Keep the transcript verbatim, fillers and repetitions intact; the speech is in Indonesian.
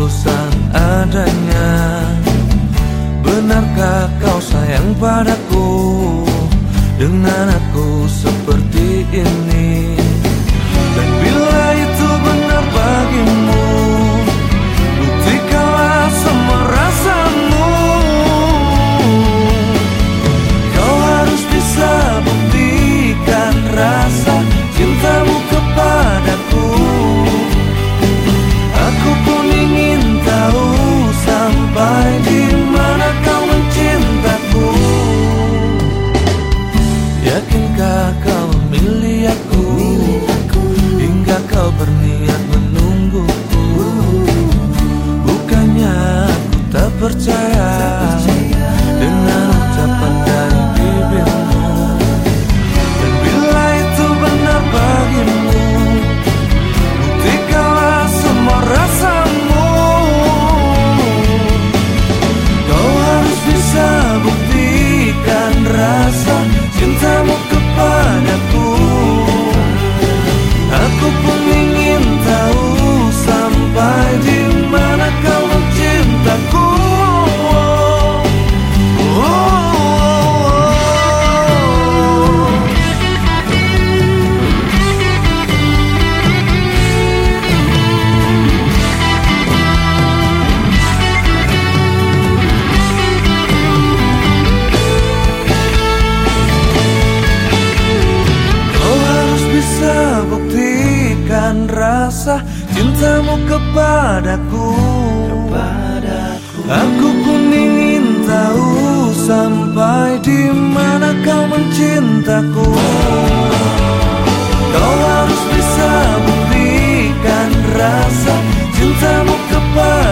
ketulusan adanya. Benarkah kau sayang padaku dengan aku seperti ini? Dan bila itu benar bagimu, buktikanlah semua rasamu. Kau harus bisa buktikan rasa cintamu kepadaku. Aku pun ingin tahu sampai di mana kau mencintaku. Yakinkah kau memilih aku, hingga kau berniat menungguku? Bukannya aku tak percaya dengan ucapan dari bibirmu. Dan bila itu benar bagimu, buktikanlah semua rasamu. Kau harus bisa buktikan rasa cintamu kepadaku. Aku pun ingin tahu sampai di mana kau mencintaku. Oh, oh, oh. Kau harus bisa buktikan rasa cintamu kepadaku. Kepadaku. Aku pun ingin tahu sampai di mana kau mencintaku. Kau harus bisa buktikan rasa cintamu kepadaku.